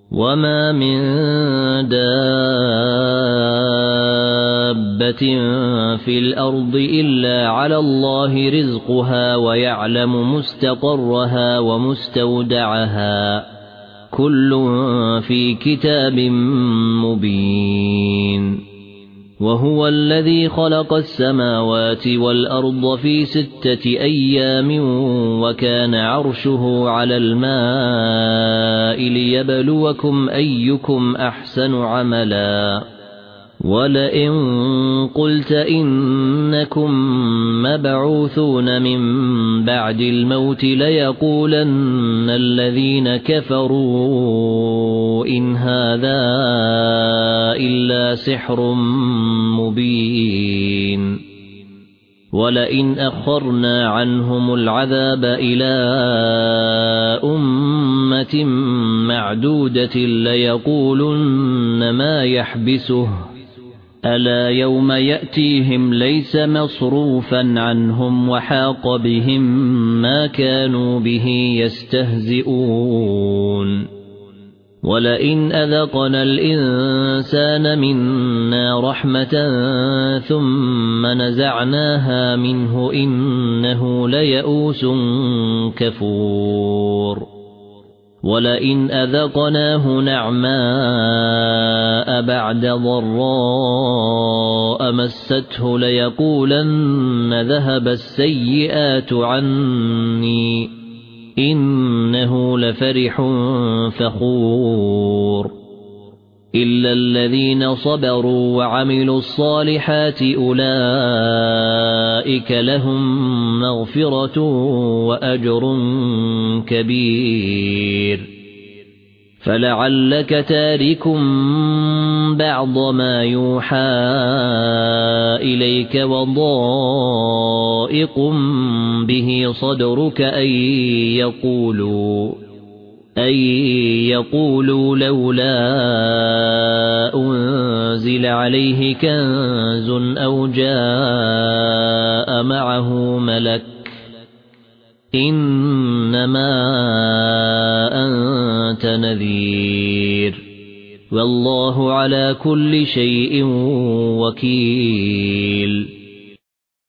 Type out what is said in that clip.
وما من دابة في الأرض إلا على الله رزقها ويعلم مستقرها ومستودعها كل في كتاب مبين وهو الذي خلق السماوات والأرض في 6 أيام وكان عرشه على الماء ليبلوكم أيكم أحسن عملا ولئن قلت إنكم مبعوثون من بعد الموت ليقولن الذين كفروا إن هذا إلا سحر مبين ولئن أخرنا عنهم العذاب إلى أمة معدودة ليقولن ما يحبسه ألا يوم يأتيهم ليس مصروفا عنهم وحاق بهم ما كانوا به يستهزئون ولئن أذقنا الإنسان منا رحمة ثم نزعناها منه إنه ليئوس كفور ولئن أذقناه نعماء بعد ضراء مسته ليقولن ذهب السيئات عني إنه لفرح فخور إلا الذين صبروا وعملوا الصالحات أولئك لهم مغفرة وأجر كبير فلعلك تارك بعض ما يوحى إليك وضائق به صدرك أن يقولوا لولا أنزل عليه كنز أو جاء معه ملك إنما أنت نذير والله على كل شيء وكيل